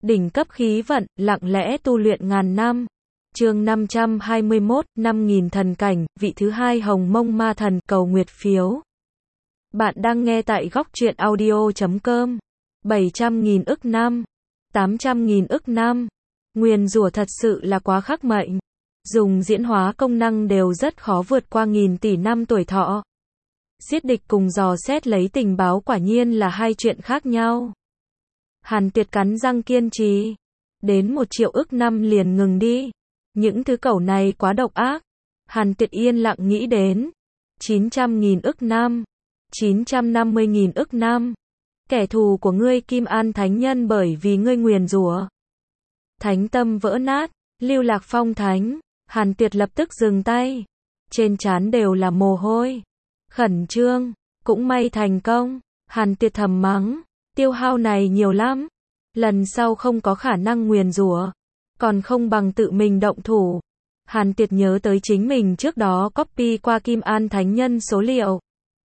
Đỉnh cấp khí vận, lặng lẽ tu luyện ngàn năm. Chương 521, 5000 thần cảnh, vị thứ hai Hồng Mông Ma Thần, cầu nguyệt phiếu. Bạn đang nghe tại góc truyện audio.com. 700.000 ức năm, 800.000 ức năm. Nguyền rủa thật sự là quá khắc mệnh. Dùng diễn hóa công năng đều rất khó vượt qua nghìn tỷ năm tuổi thọ. Giết địch cùng dò xét lấy tình báo quả nhiên là hai chuyện khác nhau. Hàn Tuyệt cắn răng kiên trì. Đến 1 triệu ức năm liền ngừng đi. Những thứ cẩu này quá độc ác. Hàn Tuyệt yên lặng nghĩ đến. 900.000 ức năm. 950.000 ức năm. Kẻ thù của ngươi Kim An Thánh Nhân bởi vì ngươi nguyền rủa. Thánh tâm vỡ nát. Lưu Lạc Phong Thánh. Hàn Tuyệt lập tức dừng tay. Trên trán đều là mồ hôi. Khẩn trương. Cũng may thành công. Hàn Tuyệt thầm mắng. Tiêu hao này nhiều lắm. Lần sau không có khả năng nguyền rủa. Còn không bằng tự mình động thủ. Hàn Tuyệt nhớ tới chính mình trước đó copy qua Kim An Thánh Nhân số liệu.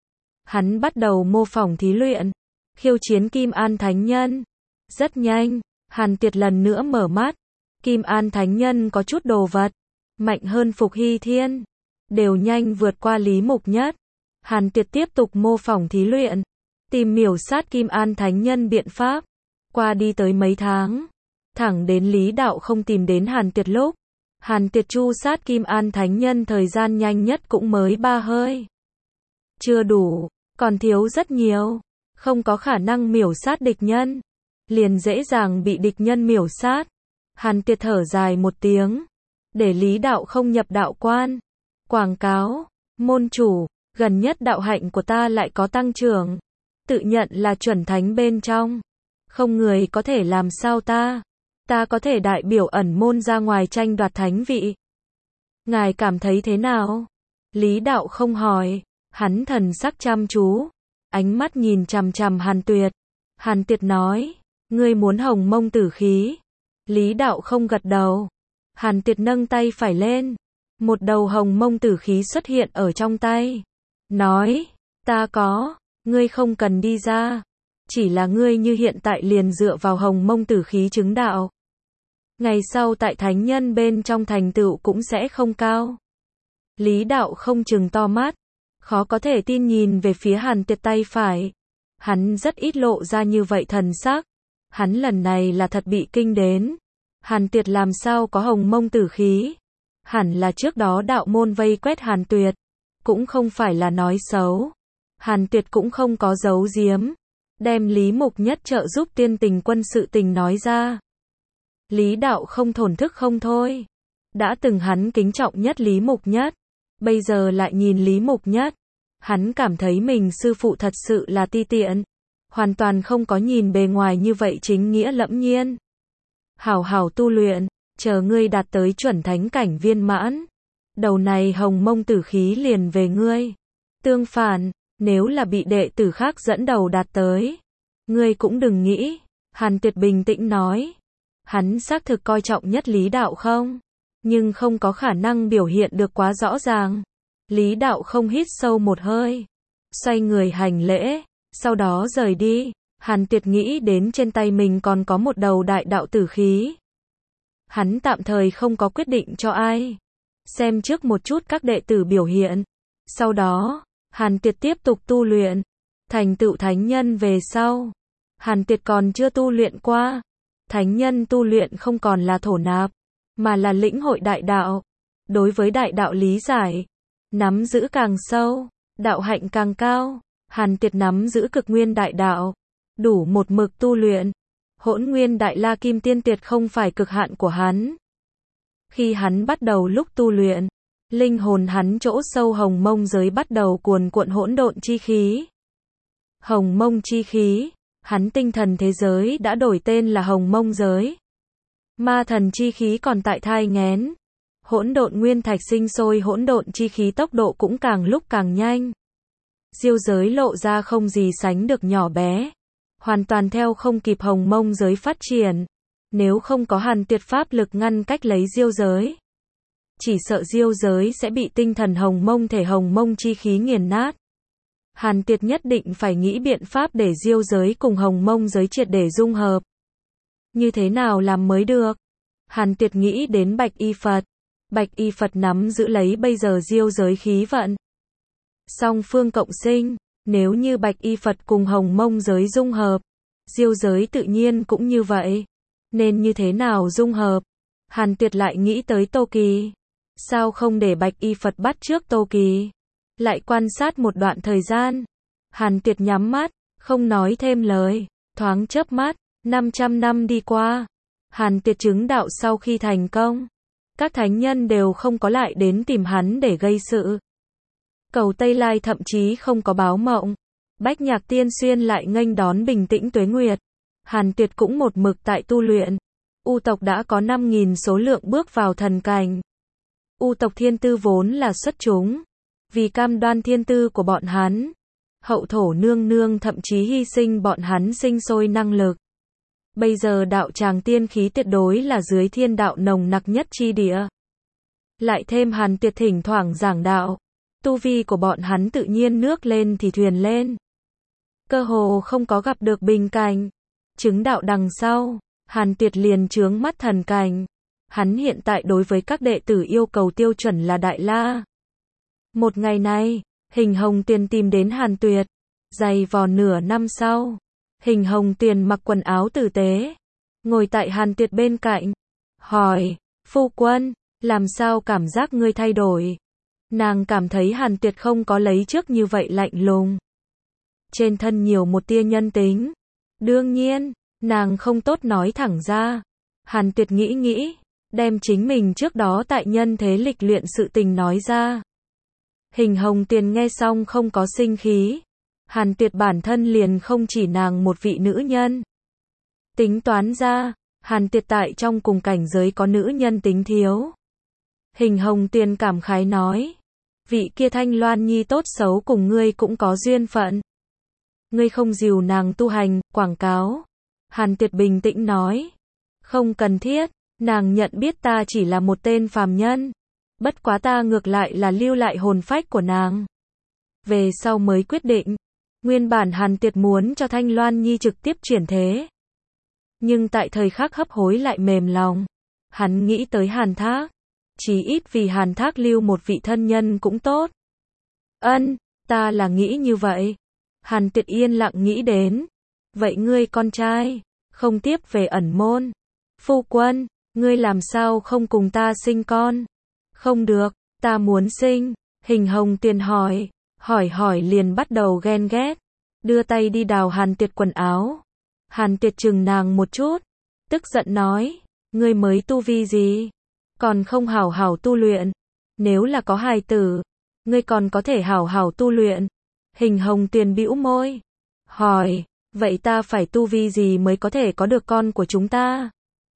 Hắn bắt đầu mô phỏng thí luyện. Khiêu chiến Kim An Thánh Nhân. Rất nhanh. Hàn Tuyệt lần nữa mở mắt. Kim An Thánh Nhân có chút đồ vật. Mạnh hơn Phục Hy Thiên. Đều nhanh vượt qua Lý Mục Nhất. Hàn Tuyệt tiếp tục mô phỏng thí luyện. Tìm miểu sát Kim An Thánh Nhân biện pháp. Qua đi tới mấy tháng. Thẳng đến Lý Đạo không tìm đến Hàn Tuyệt lúc. Hàn Tuyệt tru sát Kim An Thánh Nhân thời gian nhanh nhất cũng mới 3 hơi. Chưa đủ. Còn thiếu rất nhiều. Không có khả năng miểu sát địch nhân. Liền dễ dàng bị địch nhân miểu sát. Hàn Tuyệt thở dài một tiếng. Để Lý Đạo không nhập đạo quan. Quảng cáo. Môn chủ. Gần nhất đạo hạnh của ta lại có tăng trưởng. Tự nhận là chuẩn thánh bên trong. Không người có thể làm sao ta. Ta có thể đại biểu ẩn môn ra ngoài tranh đoạt thánh vị. Ngài cảm thấy thế nào? Lý Đạo không hỏi. Hắn thần sắc chăm chú. Ánh mắt nhìn chằm chằm Hàn Tuyệt. Hàn Tuyệt nói. Ngươi muốn Hồng Mông tử khí. Lý Đạo không gật đầu. Hàn Tuyệt nâng tay phải lên. Một đầu Hồng Mông tử khí xuất hiện ở trong tay. Nói. Ta có. Ngươi không cần đi ra. Chỉ là ngươi như hiện tại liền dựa vào Hồng Mông tử khí chứng đạo. Ngày sau tại thánh nhân bên trong thành tựu cũng sẽ không cao. Lý Đạo không chừng to mắt. Khó có thể tin nhìn về phía Hàn Tuyệt tay phải. Hắn rất ít lộ ra như vậy thần sắc. Hắn lần này là thật bị kinh đến. Hàn Tuyệt làm sao có Hồng Mông tử khí. Hẳn là trước đó đạo môn vây quét Hàn Tuyệt. Cũng không phải là nói xấu. Hàn Tuyệt cũng không có giấu giếm. Đem Lý Mục Nhất trợ giúp tiên tình quân sự tình nói ra. Lý Đạo không thổn thức không thôi. Đã từng hắn kính trọng nhất Lý Mục Nhất. Bây giờ lại nhìn Lý Mục Nhất. Hắn cảm thấy mình sư phụ thật sự là ti tiện. Hoàn toàn không có nhìn bề ngoài như vậy chính nghĩa lẫm nhiên. Hảo hảo tu luyện. Chờ ngươi đạt tới chuẩn thánh cảnh viên mãn. Đầu này Hồng Mông tử khí liền về ngươi. Tương phản. Nếu là bị đệ tử khác dẫn đầu đạt tới. Ngươi cũng đừng nghĩ. Hàn Tuyệt bình tĩnh nói. Hắn xác thực coi trọng nhất Lý Đạo không? Nhưng không có khả năng biểu hiện được quá rõ ràng. Lý Đạo không hít sâu một hơi. Xoay người hành lễ. Sau đó rời đi. Hàn Tuyệt nghĩ đến trên tay mình còn có một đầu đại đạo tử khí. Hắn tạm thời không có quyết định cho ai. Xem trước một chút các đệ tử biểu hiện. Sau đó. Hàn Tuyệt tiếp tục tu luyện. Thành tựu thánh nhân về sau. Hàn Tuyệt còn chưa tu luyện qua. Thánh nhân tu luyện không còn là thổ nạp. Mà là lĩnh hội đại đạo. Đối với đại đạo lý giải. Nắm giữ càng sâu. Đạo hạnh càng cao. Hàn Tuyệt nắm giữ cực nguyên đại đạo. Đủ một mực tu luyện. Hỗn nguyên đại la kim tiên tuyệt không phải cực hạn của hắn. Khi hắn bắt đầu lúc tu luyện. Linh hồn hắn chỗ sâu Hồng Mông giới bắt đầu cuồn cuộn hỗn độn chi khí. Hồng Mông chi khí, hắn tinh thần thế giới đã đổi tên là Hồng Mông giới. Ma thần chi khí còn tại thai nghén. Hỗn độn nguyên thạch sinh sôi hỗn độn chi khí tốc độ cũng càng lúc càng nhanh. Diêu giới lộ ra không gì sánh được nhỏ bé. Hoàn toàn theo không kịp Hồng Mông giới phát triển. Nếu không có Hàn Tuyệt pháp lực ngăn cách lấy diêu giới. Chỉ sợ diêu giới sẽ bị tinh thần Hồng Mông thể Hồng Mông chi khí nghiền nát. Hàn Tuyệt nhất định phải nghĩ biện pháp để diêu giới cùng Hồng Mông giới triệt để dung hợp. Như thế nào làm mới được? Hàn Tuyệt nghĩ đến Bạch Y Phật. Bạch Y Phật nắm giữ lấy bây giờ diêu giới khí vận. Song phương cộng sinh, nếu như Bạch Y Phật cùng Hồng Mông giới dung hợp, diêu giới tự nhiên cũng như vậy. Nên như thế nào dung hợp? Hàn Tuyệt lại nghĩ tới Tô Kỳ. Sao không để Bạch Y Phật bắt trước Tô Kỳ? Lại quan sát một đoạn thời gian. Hàn Tuyệt nhắm mắt, không nói thêm lời, thoáng chớp mắt, 500 năm đi qua. Hàn Tuyệt chứng đạo sau khi thành công, các thánh nhân đều không có lại đến tìm hắn để gây sự. Cầu Tây Lai thậm chí không có báo mộng. Bách Nhạc Tiên Xuyên lại nghênh đón bình tĩnh tuế nguyệt. Hàn Tuyệt cũng một mực tại tu luyện. U tộc đã có 5.000 số lượng bước vào thần cảnh. U tộc thiên tư vốn là xuất chúng. Vì cam đoan thiên tư của bọn hắn, hậu thổ nương nương thậm chí hy sinh bọn hắn sinh sôi năng lực. Bây giờ đạo tràng tiên khí tuyệt đối là dưới thiên đạo nồng nặc nhất chi địa. Lại thêm Hàn Tuyệt thỉnh thoảng giảng đạo, tu vi của bọn hắn tự nhiên nước lên thì thuyền lên. Cơ hồ không có gặp được bình cảnh. Chứng đạo đằng sau, Hàn Tuyệt liền chướng mắt thần cảnh. Hắn hiện tại đối với các đệ tử yêu cầu tiêu chuẩn là Đại La. Một ngày này, Hình Hồng Tuyền tìm đến Hàn Tuyệt. Dày vò nửa năm sau, Hình Hồng Tuyền mặc quần áo tử tế, ngồi tại Hàn Tuyệt bên cạnh, hỏi, phu quân, làm sao cảm giác ngươi thay đổi? Nàng cảm thấy Hàn Tuyệt không có lấy trước như vậy lạnh lùng. Trên thân nhiều một tia nhân tính. Đương nhiên, nàng không tốt nói thẳng ra. Hàn Tuyệt nghĩ nghĩ, đem chính mình trước đó tại nhân thế lịch luyện sự tình nói ra. Hình Hồng Tuyền nghe xong không có sinh khí. Hàn Tuyệt bản thân liền không chỉ nàng một vị nữ nhân. Tính toán ra, Hàn Tuyệt tại trong cùng cảnh giới có nữ nhân tính thiếu. Hình Hồng Tuyền cảm khái nói, vị kia Thanh Loan Nhi tốt xấu cùng ngươi cũng có duyên phận. Ngươi không dìu nàng tu hành, quảng cáo. Hàn Tuyệt bình tĩnh nói, không cần thiết, nàng nhận biết ta chỉ là một tên phàm nhân. Bất quá ta ngược lại là lưu lại hồn phách của nàng. Về sau mới quyết định. Nguyên bản Hàn Tuyệt muốn cho Thanh Loan Nhi trực tiếp chuyển thế. Nhưng tại thời khắc hấp hối lại mềm lòng. Hắn nghĩ tới Hàn Thác. Chỉ ít vì Hàn Thác lưu một vị thân nhân cũng tốt. Ta là nghĩ như vậy. Hàn Tuyệt yên lặng nghĩ đến. Vậy ngươi con trai, không tiếp về ẩn môn. Phu quân, ngươi làm sao không cùng ta sinh con? Không được, ta muốn sinh. Hình Hồng Tuyền hỏi liền bắt đầu ghen ghét. Đưa tay đi đào Hàn Tuyệt quần áo. Hàn Tuyệt chừng nàng một chút. Tức giận nói, ngươi mới tu vi gì? Còn không hảo hảo tu luyện. Nếu là có hài tử, ngươi còn có thể hảo hảo tu luyện. Hình Hồng Tuyền bĩu môi. Hỏi, vậy ta phải tu vi gì mới có thể có được con của chúng ta?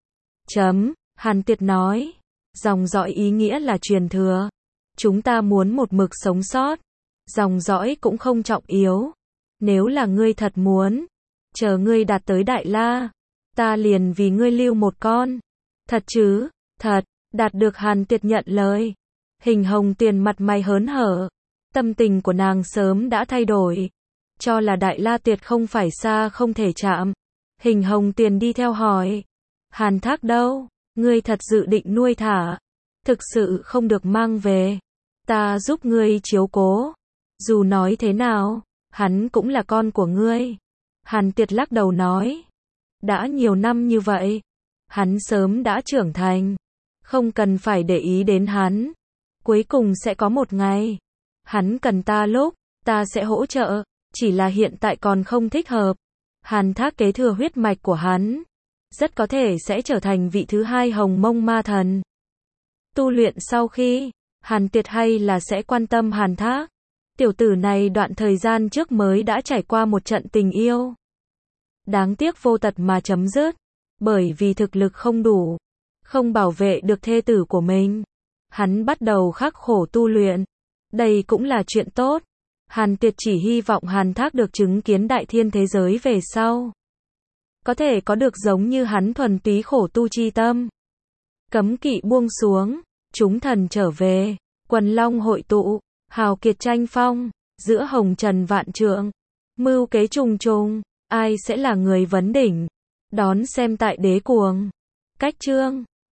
Hàn Tuyệt nói, dòng dõi ý nghĩa là truyền thừa. Chúng ta muốn một mực sống sót. Dòng dõi cũng không trọng yếu. Nếu là ngươi thật muốn, chờ ngươi đạt tới Đại La, ta liền vì ngươi lưu một con. Thật chứ? Thật. Đạt được. Hàn Tuyệt nhận lời. Hình Hồng Tuyền mặt mày hớn hở. Tâm tình của nàng sớm đã thay đổi. Cho là Đại La tuyệt không phải xa không thể chạm. Hình Hồng Tuyền đi theo hỏi, Hàn Thác đâu? Ngươi thật dự định nuôi thả? Thực sự không được mang về, ta giúp ngươi chiếu cố. Dù nói thế nào, hắn cũng là con của ngươi. Hàn Tuyệt lắc đầu nói, đã nhiều năm như vậy, hắn sớm đã trưởng thành, không cần phải để ý đến hắn. Cuối cùng sẽ có một ngày, hắn cần ta lúc, ta sẽ hỗ trợ, chỉ là hiện tại còn không thích hợp. Hàn Thác kế thừa huyết mạch của hắn, rất có thể sẽ trở thành vị thứ hai Hồng Mông Ma Thần. Tu luyện sau khi, Hàn Tuyệt hay là sẽ quan tâm Hàn Thác. Tiểu tử này đoạn thời gian trước mới đã trải qua một trận tình yêu. Đáng tiếc vô tật mà chấm dứt, bởi vì thực lực không đủ, không bảo vệ được thê tử của mình. Hắn bắt đầu khắc khổ tu luyện. Đây cũng là chuyện tốt. Hàn Tuyệt chỉ hy vọng Hàn Thác được chứng kiến đại thiên thế giới về sau, có thể có được giống như hắn thuần túy khổ tu chi tâm. Cấm kỵ buông xuống, chúng thần trở về, quần long hội tụ, hào kiệt tranh phong, giữa hồng trần vạn trượng, mưu kế trùng trùng, ai sẽ là người vấn đỉnh? Đón xem tại Đế Cuồng. Cách chương